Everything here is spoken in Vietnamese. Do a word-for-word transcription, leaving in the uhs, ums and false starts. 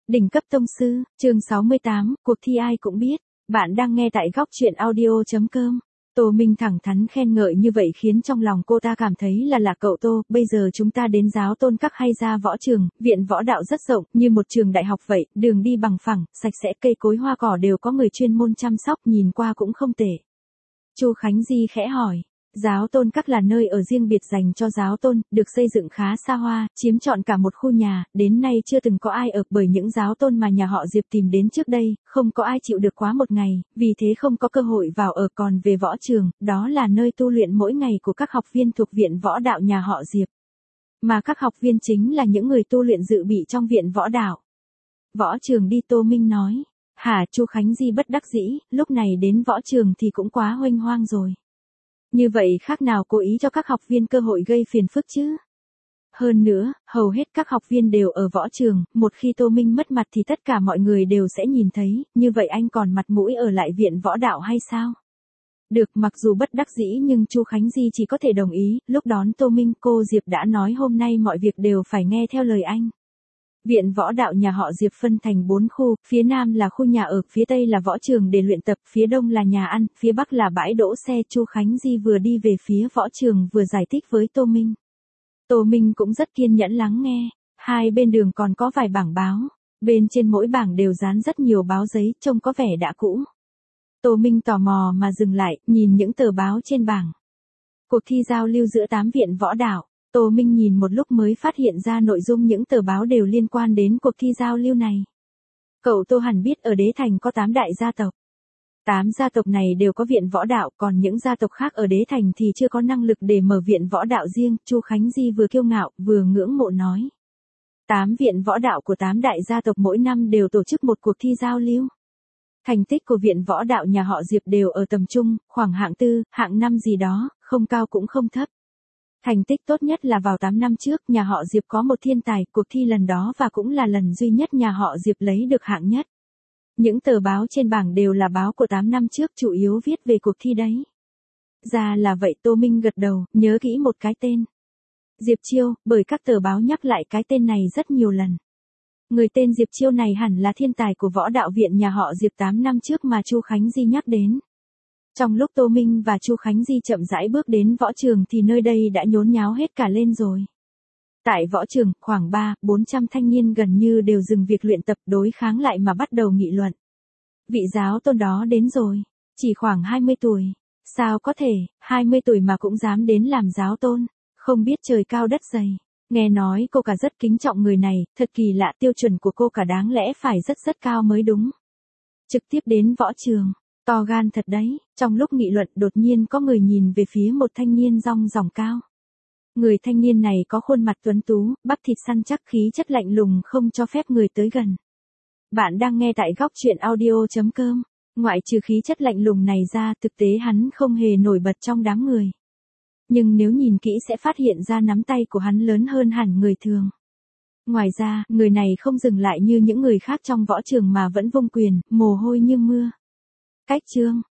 Đỉnh cấp tông sư, chương sáu mươi tám, cuộc thi ai cũng biết. Bạn đang nghe tại góc truyện audio chấm com. Tô Minh thẳng thắn khen ngợi như vậy khiến trong lòng cô ta cảm thấy là là cậu Tô, bây giờ chúng ta đến giáo tôn các hay ra võ trường, viện võ đạo rất rộng, như một trường đại học vậy, đường đi bằng phẳng, sạch sẽ, cây cối hoa cỏ đều có người chuyên môn chăm sóc, nhìn qua cũng không tệ. Chu Khánh Di khẽ hỏi. Giáo tôn các là nơi ở riêng biệt dành cho giáo tôn, được xây dựng khá xa hoa, chiếm trọn cả một khu nhà, đến nay chưa từng có ai ở, bởi những giáo tôn mà nhà họ Diệp tìm đến trước đây, không có ai chịu được quá một ngày, vì thế không có cơ hội vào ở. Còn về võ trường, đó là nơi tu luyện mỗi ngày của các học viên thuộc viện võ đạo nhà họ Diệp. Mà các học viên chính là những người tu luyện dự bị trong viện võ đạo. Võ trường đi, Tô Minh nói. Hả? Chu Khánh Di bất đắc dĩ, lúc này đến võ trường thì cũng quá huênh hoang rồi. Như vậy khác nào cố ý cho các học viên cơ hội gây phiền phức chứ. Hơn nữa, hầu hết các học viên đều ở võ trường, một khi Tô Minh mất mặt thì tất cả mọi người đều sẽ nhìn thấy, như vậy anh còn mặt mũi ở lại viện võ đạo hay sao? Được, mặc dù bất đắc dĩ nhưng Chu Khánh Di chỉ có thể đồng ý, lúc đón Tô Minh cô Diệp đã nói hôm nay mọi việc đều phải nghe theo lời anh. Viện võ đạo nhà họ Diệp phân thành bốn khu, phía nam là khu nhà ở, phía tây là võ trường để luyện tập, phía đông là nhà ăn, phía bắc là bãi đỗ xe. Chu Khánh Di vừa đi về phía võ trường vừa giải thích với Tô Minh. Tô Minh cũng rất kiên nhẫn lắng nghe, hai bên đường còn có vài bảng báo, bên trên mỗi bảng đều dán rất nhiều báo giấy, trông có vẻ đã cũ. Tô Minh tò mò mà dừng lại, nhìn những tờ báo trên bảng. Cuộc thi giao lưu giữa tám viện võ đạo. Tô Minh nhìn một lúc mới phát hiện ra nội dung những tờ báo đều liên quan đến cuộc thi giao lưu này. Cậu Tô hẳn biết ở Đế Thành có tám đại gia tộc. Tám gia tộc này đều có viện võ đạo, còn những gia tộc khác ở Đế Thành thì chưa có năng lực để mở viện võ đạo riêng. Chu Khánh Di vừa kiêu ngạo, vừa ngưỡng mộ nói. Tám viện võ đạo của tám đại gia tộc mỗi năm đều tổ chức một cuộc thi giao lưu. Thành tích của viện võ đạo nhà họ Diệp đều ở tầm trung, khoảng hạng tư, hạng năm gì đó, không cao cũng không thấp. Thành tích tốt nhất là vào tám năm trước, nhà họ Diệp có một thiên tài, cuộc thi lần đó và cũng là lần duy nhất nhà họ Diệp lấy được hạng nhất. Những tờ báo trên bảng đều là báo của tám năm trước, chủ yếu viết về cuộc thi đấy. Ra là vậy, Tô Minh gật đầu, nhớ kỹ một cái tên. Diệp Chiêu, bởi các tờ báo nhắc lại cái tên này rất nhiều lần. Người tên Diệp Chiêu này hẳn là thiên tài của võ đạo viện nhà họ Diệp tám năm trước mà Chu Khánh Di nhắc đến. Trong lúc Tô Minh và Chu Khánh Di chậm rãi bước đến võ trường thì nơi đây đã nhốn nháo hết cả lên rồi. Tại võ trường, khoảng ba, bốn trăm thanh niên gần như đều dừng việc luyện tập đối kháng lại mà bắt đầu nghị luận. Vị giáo tôn đó đến rồi, chỉ khoảng hai mươi tuổi. Sao có thể, hai mươi tuổi mà cũng dám đến làm giáo tôn, không biết trời cao đất dày. Nghe nói cô cả rất kính trọng người này, thật kỳ lạ, tiêu chuẩn của cô cả đáng lẽ phải rất rất cao mới đúng. Trực tiếp đến võ trường. To gan thật đấy, trong lúc nghị luận đột nhiên có người nhìn về phía một thanh niên rong ròng cao. Người thanh niên này có khuôn mặt tuấn tú, bắp thịt săn chắc, khí chất lạnh lùng không cho phép người tới gần. Bạn đang nghe tại góc truyện audio chấm com. Ngoại trừ khí chất lạnh lùng này ra, thực tế hắn không hề nổi bật trong đám người. Nhưng nếu nhìn kỹ sẽ phát hiện ra nắm tay của hắn lớn hơn hẳn người thường. Ngoài ra, người này không dừng lại như những người khác trong võ trường mà vẫn vung quyền, mồ hôi như mưa. Cách chương,